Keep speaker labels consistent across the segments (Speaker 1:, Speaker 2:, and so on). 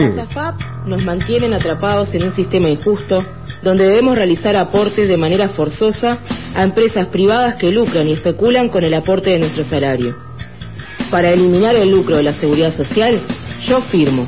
Speaker 1: Las AFAP nos mantienen atrapados en un sistema injusto donde debemos realizar aportes de manera forzosa a empresas privadas que lucran y especulan con el aporte de nuestro salario. Para eliminar el lucro de la seguridad social, yo firmo.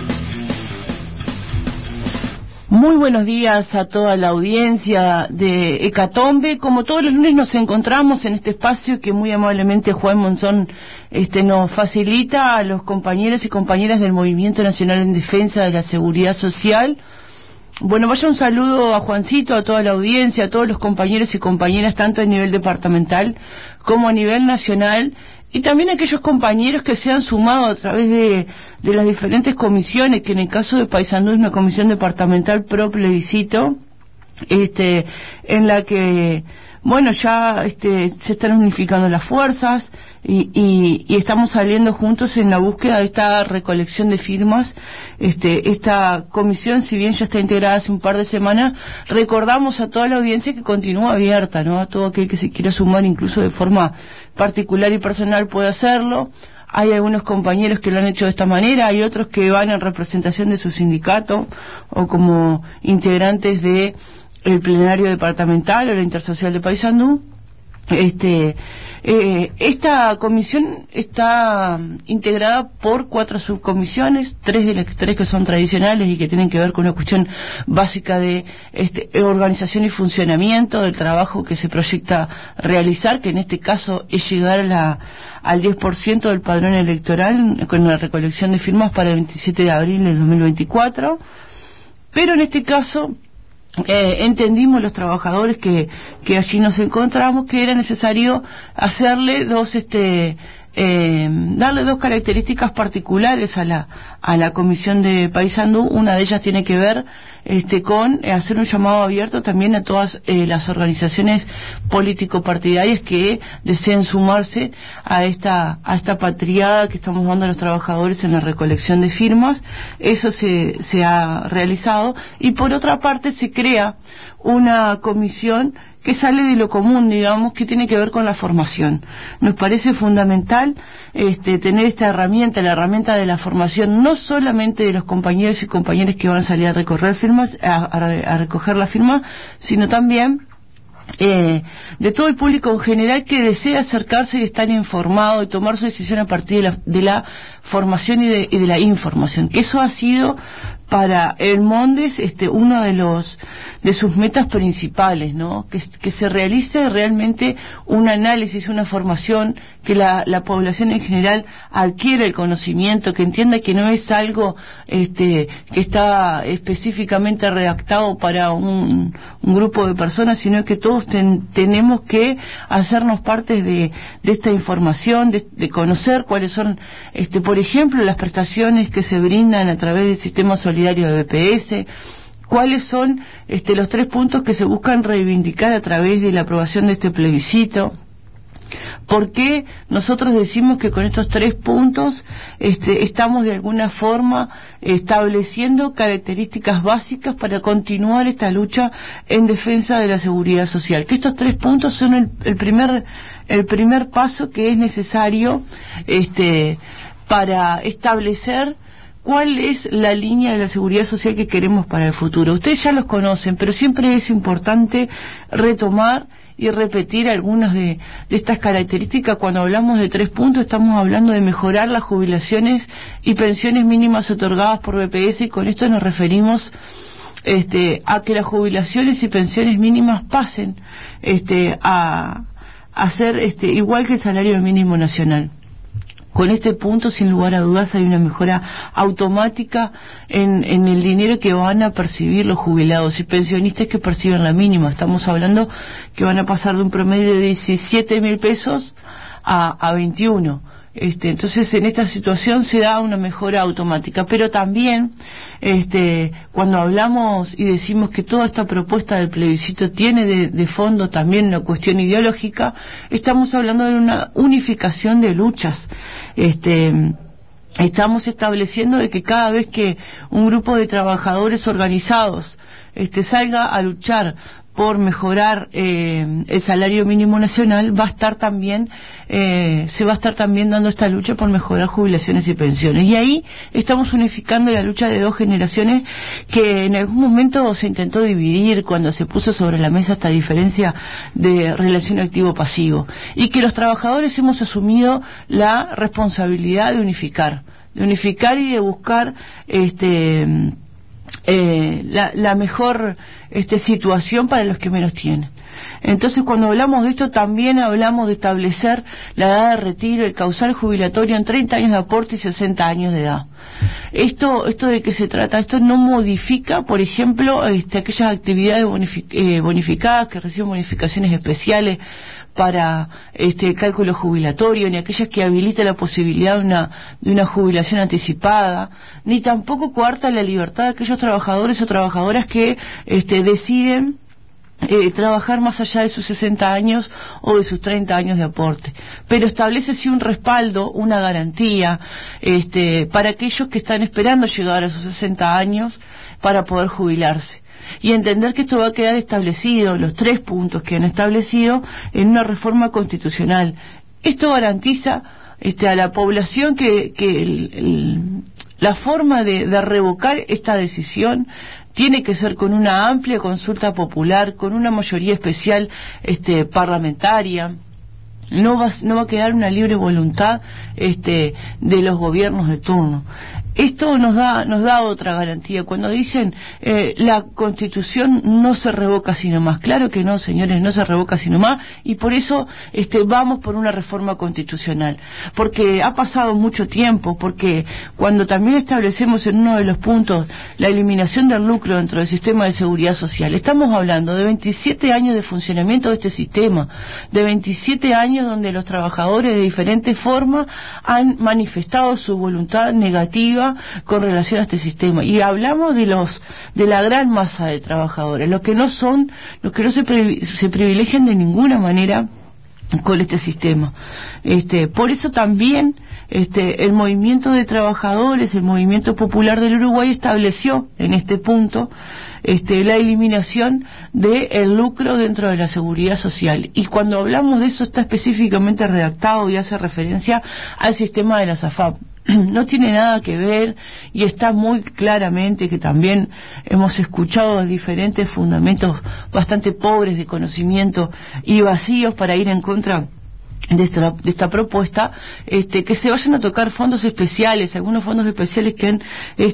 Speaker 2: Muy buenos días a toda la audiencia de Hecatombe. Como todos los lunes nos encontramos en este espacio que muy amablemente Juan Monzón nos facilita a los compañeros y compañeras del Movimiento Nacional en Defensa de la Seguridad Social. Bueno, vaya un saludo a Juancito, a toda la audiencia, a todos los compañeros y compañeras, tanto a nivel departamental como a nivel nacional, y también a aquellos compañeros que se han sumado a través de las diferentes comisiones, que en el caso de Paysandú es una comisión departamental pro plebiscito, en la que, bueno, ya se están unificando las fuerzas y estamos saliendo juntos en la búsqueda de esta recolección de firmas. Esta comisión, si bien ya está integrada hace un par de semanas, recordamos a toda la audiencia que continúa abierta, ¿no? A todo aquel que se quiera sumar, incluso de forma particular y personal, puede hacerlo. Hay algunos compañeros que lo han hecho de esta manera, hay otros que van en representación de su sindicato o como integrantes de el plenario departamental o la intersocial de Paysandú. Esta comisión está integrada por 4 subcomisiones, 3 que son tradicionales y que tienen que ver con una cuestión básica de organización y funcionamiento del trabajo que se proyecta realizar, que en este caso es llegar al 10% del padrón electoral con la recolección de firmas para el 27 de abril del 2024, pero en este caso entendimos los trabajadores que allí nos encontramos que era necesario hacerle darle 2 características particulares a la comisión de Paysandú. Una de ellas tiene que ver con hacer un llamado abierto también a todas las organizaciones político-partidarias que deseen sumarse a esta patriada que estamos dando a los trabajadores en la recolección de firmas. Eso se ha realizado, y por otra parte se crea una comisión que sale de lo común, digamos, que tiene que ver con la formación. Nos parece fundamental tener esta herramienta, la herramienta de la formación, no solamente de los compañeros y compañeras que van a salir a recorrer firmas, a recoger la firma, sino también de todo el público en general que desea acercarse y estar informado y tomar su decisión a partir de la formación y de la información, que eso ha sido para el Mondes uno de sus metas principales, ¿no? Que se realice realmente un análisis, una formación, que la población en general adquiera el conocimiento, que entienda que no es algo que está específicamente redactado para un grupo de personas, sino que todos tenemos que hacernos parte de esta información, de conocer cuáles son, por ejemplo, las prestaciones que se brindan a través del sistema solidario de BPS, cuáles son los 3 puntos que se buscan reivindicar a través de la aprobación de este plebiscito. ¿Por qué nosotros decimos que con estos 3 puntos estamos de alguna forma estableciendo características básicas para continuar esta lucha en defensa de la seguridad social? Que estos 3 puntos son el primer paso que es necesario para establecer cuál es la línea de la seguridad social que queremos para el futuro. Ustedes ya los conocen, pero siempre es importante retomar y repetir algunas de estas características. Cuando hablamos de 3 puntos, estamos hablando de mejorar las jubilaciones y pensiones mínimas otorgadas por BPS, y con esto nos referimos a que las jubilaciones y pensiones mínimas pasen a ser igual que el salario mínimo nacional. Con este punto, sin lugar a dudas, hay una mejora automática en el dinero que van a percibir los jubilados y pensionistas que perciben la mínima. Estamos hablando que van a pasar de un promedio de 17.000 pesos a 21. Entonces, en esta situación se da una mejora automática, pero también cuando hablamos y decimos que toda esta propuesta del plebiscito tiene de fondo también una cuestión ideológica, estamos hablando de una unificación de luchas. Estamos estableciendo de que cada vez que un grupo de trabajadores organizados salga a luchar por mejorar el salario mínimo nacional, se va a estar también dando esta lucha por mejorar jubilaciones y pensiones. Y ahí estamos unificando la lucha de dos generaciones que en algún momento se intentó dividir cuando se puso sobre la mesa esta diferencia de relación activo-pasivo, y que los trabajadores hemos asumido la responsabilidad de unificar y de buscar la mejor situación para los que menos tienen. Entonces, cuando hablamos de esto, también hablamos de establecer la edad de retiro, el causal jubilatorio en 30 años de aporte y 60 años de edad. ¿Esto de qué se trata? Esto no modifica, por ejemplo, aquellas actividades bonificadas que reciben bonificaciones especiales para el cálculo jubilatorio, ni aquellas que habilitan la posibilidad de una jubilación anticipada, ni tampoco coarta la libertad de aquellos trabajadores o trabajadoras que deciden trabajar más allá de sus 60 años o de sus 30 años de aporte, pero establece sí un respaldo, una garantía para aquellos que están esperando llegar a sus 60 años para poder jubilarse, y entender que esto va a quedar establecido, los 3 puntos que han establecido, en una reforma constitucional. Esto garantiza a la población que la forma de revocar esta decisión tiene que ser con una amplia consulta popular, con una mayoría especial parlamentaria. No va a quedar una libre voluntad de los gobiernos de turno. Esto nos da otra garantía. Cuando dicen la Constitución no se revoca sino más, claro que no, señores, no se revoca sino más, y por eso vamos por una reforma constitucional, porque ha pasado mucho tiempo, porque cuando también establecemos en uno de los puntos la eliminación del lucro dentro del sistema de seguridad social, estamos hablando de 27 años de funcionamiento de este sistema, de 27 años donde los trabajadores de diferentes formas han manifestado su voluntad negativa con relación a este sistema, y hablamos de la gran masa de trabajadores, los que no se privilegian de ninguna manera con este sistema. Por eso también el movimiento de trabajadores, el movimiento popular del Uruguay estableció en este punto la eliminación del lucro dentro de la seguridad social, y cuando hablamos de eso está específicamente redactado y hace referencia al sistema de la SAFAP. No tiene nada que ver, y está muy claramente que también hemos escuchado diferentes fundamentos bastante pobres de conocimiento y vacíos para ir en contra de esta propuesta, que se vayan a tocar fondos especiales, algunos fondos especiales que han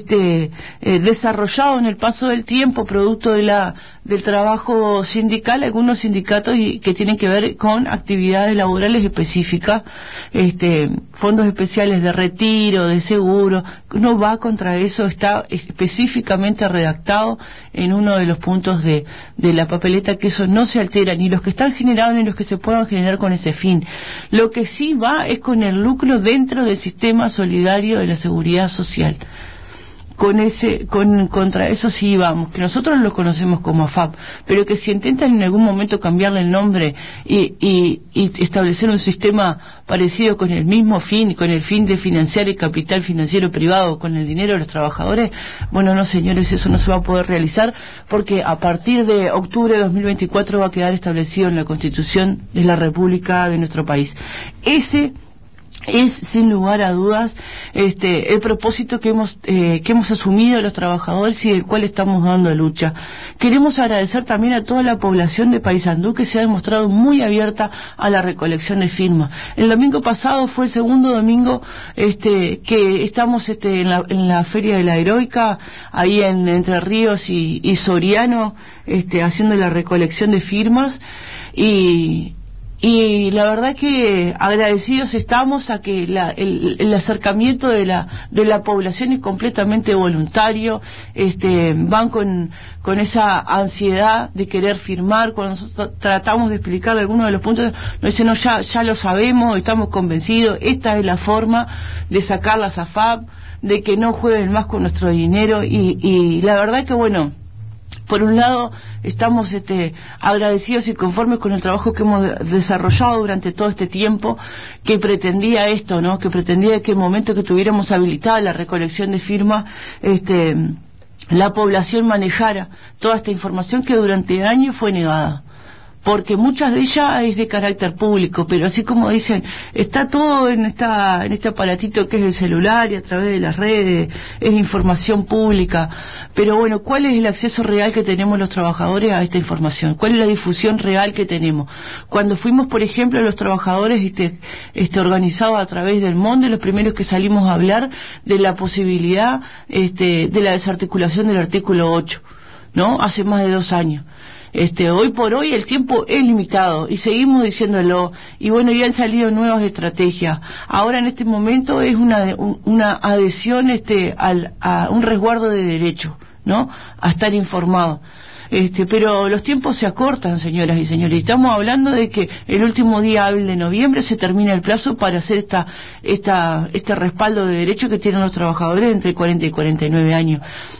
Speaker 2: desarrollado en el paso del tiempo, producto del trabajo sindical, algunos sindicatos, y que tienen que ver con actividades laborales específicas, fondos especiales de retiro, de seguro. No va contra eso, está específicamente redactado en uno de los puntos de la papeleta, que eso no se altera, ni los que están generados ni los que se puedan generar con ese fin. Lo que sí va es con el lucro dentro del sistema solidario de la seguridad social. Contra eso sí vamos, que nosotros lo conocemos como AFAP, pero que si intentan en algún momento cambiarle el nombre y establecer un sistema parecido con el mismo fin, con el fin de financiar el capital financiero privado con el dinero de los trabajadores, bueno, no, señores, eso no se va a poder realizar, porque a partir de octubre de 2024 va a quedar establecido en la Constitución de la República de nuestro país. Ese es, sin lugar a dudas, el propósito que hemos asumido los trabajadores y del cual estamos dando lucha. Queremos agradecer también a toda la población de Paysandú, que se ha demostrado muy abierta a la recolección de firmas. El domingo pasado fue el segundo domingo que estamos en la Feria de la Heroica, ahí en Entre Ríos y Soriano, haciendo la recolección de firmas, y la verdad que agradecidos estamos a que el acercamiento de la población es completamente voluntario. Van con esa ansiedad de querer firmar. Cuando nosotros tratamos de explicar algunos de los puntos, nos dicen, no, ya lo sabemos, estamos convencidos, esta es la forma de sacar la SAFAP, de que no jueguen más con nuestro dinero, y la verdad que bueno, por un lado estamos agradecidos y conformes con el trabajo que hemos desarrollado durante todo este tiempo, que pretendía esto, ¿no? Que pretendía que en el momento que tuviéramos habilitada la recolección de firmas, la población manejara toda esta información que durante años fue negada, porque muchas de ellas es de carácter público, pero así como dicen, está todo en este aparatito que es el celular y a través de las redes, es información pública, pero bueno, ¿cuál es el acceso real que tenemos los trabajadores a esta información? ¿Cuál es la difusión real que tenemos? Cuando fuimos, por ejemplo, los trabajadores organizados a través del MONDE, los primeros que salimos a hablar de la posibilidad de la desarticulación del artículo 8, ¿no? Hace más de 2 años. Hoy por hoy el tiempo es limitado y seguimos diciéndolo, y bueno, ya han salido nuevas estrategias. Ahora en este momento es una adhesión a un resguardo de derechos, ¿no? A estar informado. Pero los tiempos se acortan, señoras y señores. Estamos hablando de que el último día hábil de noviembre se termina el plazo para hacer este respaldo de derechos que tienen los trabajadores entre 40 y 49 años.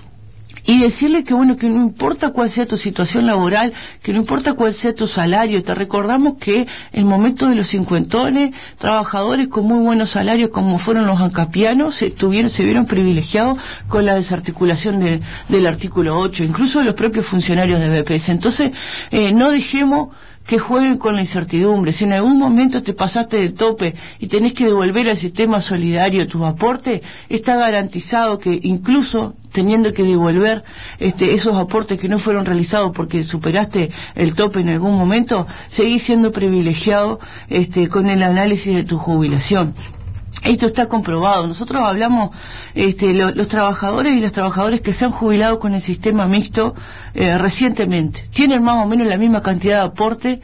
Speaker 2: Y decirle que bueno, que no importa cuál sea tu situación laboral, que no importa cuál sea tu salario, te recordamos que en el momento de los cincuentones, trabajadores con muy buenos salarios como fueron los ancapianos, se vieron privilegiados con la desarticulación del artículo 8, incluso los propios funcionarios de BPS. Entonces, no dejemos que jueguen con la incertidumbre. Si en algún momento te pasaste del tope y tenés que devolver al sistema solidario tus aportes, está garantizado que incluso teniendo que devolver esos aportes que no fueron realizados porque superaste el tope en algún momento, seguís siendo privilegiado con el análisis de tu jubilación. Esto está comprobado. Nosotros hablamos, los trabajadores y las trabajadoras que se han jubilado con el sistema mixto recientemente, tienen más o menos la misma cantidad de aporte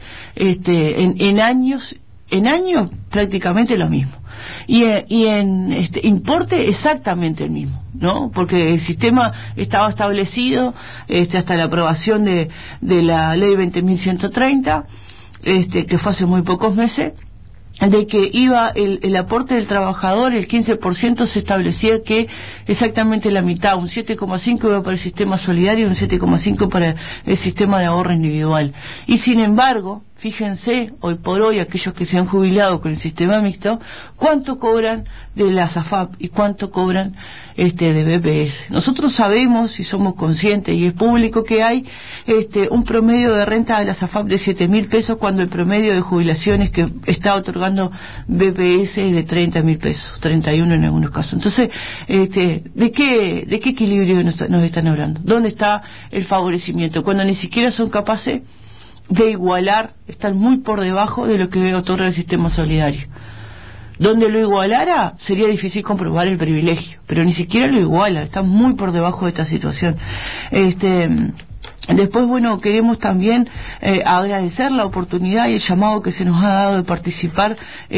Speaker 2: en años prácticamente lo mismo. Y en importe exactamente el mismo, ¿no? Porque el sistema estaba establecido hasta la aprobación de la ley 20.130, que fue hace muy pocos meses, de que iba el aporte del trabajador, el 15% se establecía que exactamente la mitad, un 7,5 iba para el sistema solidario y un 7,5 para el sistema de ahorro individual. Y sin embargo, fíjense, hoy por hoy, aquellos que se han jubilado con el sistema mixto, ¿cuánto cobran de la SAFAP y cuánto cobran de BPS? Nosotros sabemos y somos conscientes, y es público, que hay un promedio de renta de la SAFAP de 7.000 pesos cuando el promedio de jubilaciones que está otorgando BPS es de 30.000 pesos, 31 en algunos casos. Entonces, ¿de qué equilibrio nos están hablando? ¿Dónde está el favorecimiento? Cuando ni siquiera son capaces de igualar, están muy por debajo de lo que otorga el sistema solidario. Donde lo igualara, sería difícil comprobar el privilegio, pero ni siquiera lo iguala, está muy por debajo de esta situación. Después, bueno, queremos también agradecer la oportunidad y el llamado que se nos ha dado de participar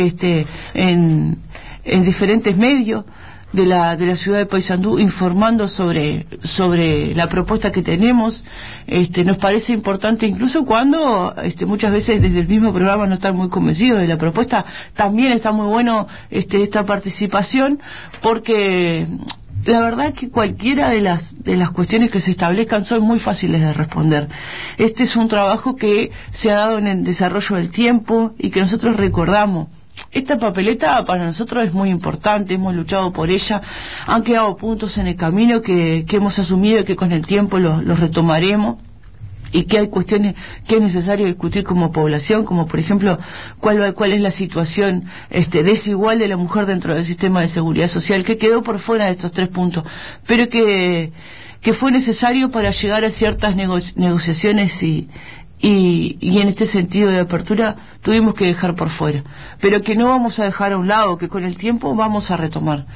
Speaker 2: en diferentes medios de la ciudad de Paysandú, informando sobre la propuesta que tenemos. Nos parece importante, incluso cuando muchas veces desde el mismo programa no están muy convencidos de la propuesta, también está muy bueno esta participación, porque la verdad es que cualquiera de las cuestiones que se establezcan son muy fáciles de responder. Este es un trabajo que se ha dado en el desarrollo del tiempo y que nosotros recordamos. Esta papeleta para nosotros es muy importante, hemos luchado por ella, han quedado puntos en el camino que hemos asumido y que con el tiempo los retomaremos, y que hay cuestiones que es necesario discutir como población, como por ejemplo cuál es la situación desigual de la mujer dentro del sistema de seguridad social, que quedó por fuera de estos 3 puntos, pero que fue necesario para llegar a ciertas negociaciones y en este sentido de apertura tuvimos que dejar por fuera, pero que no vamos a dejar a un lado, que con el tiempo vamos a retomar.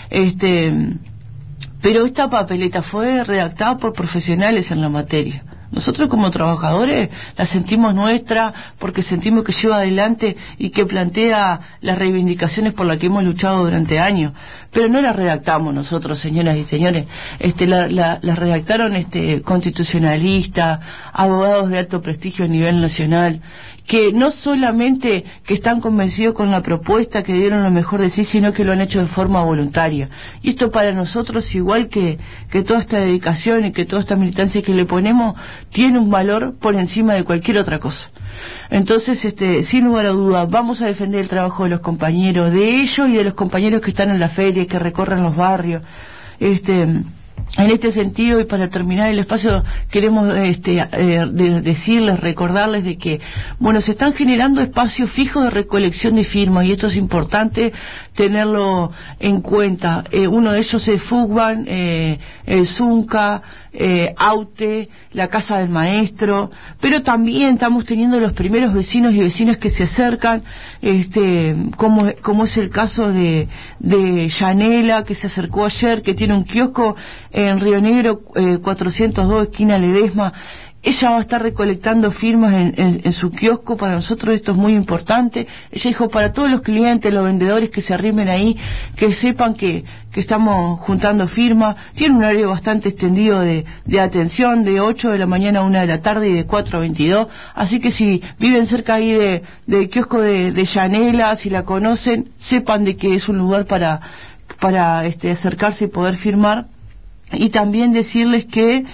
Speaker 2: Pero esta papeleta fue redactada por profesionales en la materia. Nosotros como trabajadores la sentimos nuestra porque sentimos que lleva adelante y que plantea las reivindicaciones por las que hemos luchado durante años, pero no las redactamos nosotros, señoras y señores. Las redactaron constitucionalistas, abogados de alto prestigio a nivel nacional, que no solamente que están convencidos con la propuesta, que dieron lo mejor de sí, sino que lo han hecho de forma voluntaria. Y esto para nosotros, igual que toda esta dedicación y que toda esta militancia que le ponemos, tiene un valor por encima de cualquier otra cosa. Entonces, sin lugar a dudas, vamos a defender el trabajo de los compañeros, de ellos y de los compañeros que están en la feria, que recorren los barrios. En este sentido, y para terminar el espacio, queremos decirles, recordarles de que, bueno, se están generando espacios fijos de recolección de firmas, y esto es importante tenerlo en cuenta. Uno de ellos es Fugban, el Zunca, Aute, la Casa del Maestro, pero también estamos teniendo los primeros vecinos y vecinas que se acercan, como es el caso de Yanela, que se acercó ayer, que tiene un kiosco en Río Negro, 402, esquina Ledesma. Ella va a estar recolectando firmas en su kiosco. Para nosotros esto es muy importante. Ella dijo, para todos los clientes, los vendedores que se arrimen ahí, que sepan que estamos juntando firmas. Tiene un horario bastante extendido de atención, de 8 de la mañana a 1 de la tarde y de 4 a 22. Así que si viven cerca ahí del kiosco de Yanela, si la conocen, sepan de que es un lugar para acercarse y poder firmar. Y también decirles que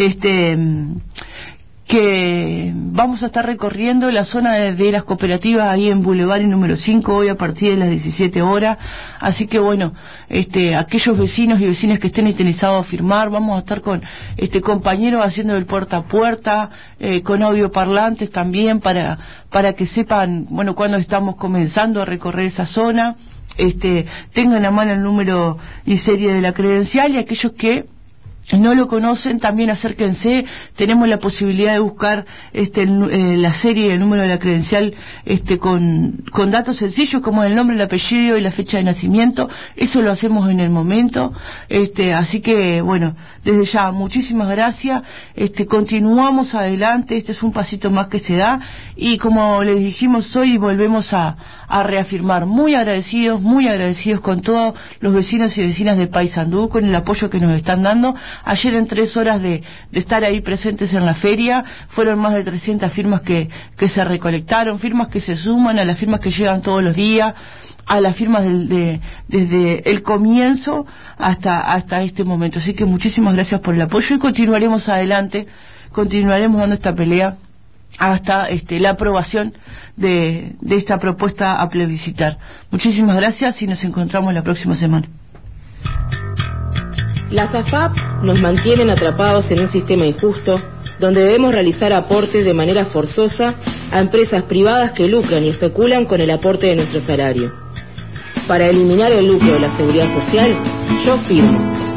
Speaker 2: vamos a estar recorriendo la zona de las cooperativas ahí en Boulevard y número 5 hoy a partir de las 17 horas, así que bueno, aquellos vecinos y vecinas que estén interesados a firmar, vamos a estar con compañeros haciendo el puerta a puerta, con audioparlantes también para que sepan, bueno, cuando estamos comenzando a recorrer esa zona. Tengan a mano el número y serie de la credencial, y aquellos que no lo conocen también acérquense. Tenemos la posibilidad de buscar la serie y el número de la credencial con datos sencillos como el nombre, el apellido y la fecha de nacimiento. Eso lo hacemos en el momento. Así que bueno, desde ya muchísimas gracias. Continuamos adelante. Este es un pasito más que se da, y como les dijimos hoy, volvemos a reafirmar, muy agradecidos con todos los vecinos y vecinas de Paysandú, con el apoyo que nos están dando. Ayer, en 3 horas de estar ahí presentes en la feria, fueron más de 300 firmas que se recolectaron, firmas que se suman a las firmas que llegan todos los días, a las firmas desde el comienzo hasta este momento. Así que muchísimas gracias por el apoyo, y continuaremos adelante, continuaremos dando esta pelea hasta la aprobación de esta propuesta a plebiscitar. Muchísimas gracias y nos encontramos la próxima semana.
Speaker 1: Las AFAP nos mantienen atrapados en un sistema injusto, donde debemos realizar aportes de manera forzosa a empresas privadas que lucran y especulan con el aporte de nuestro salario. Para eliminar el lucro de la seguridad social, yo firmo.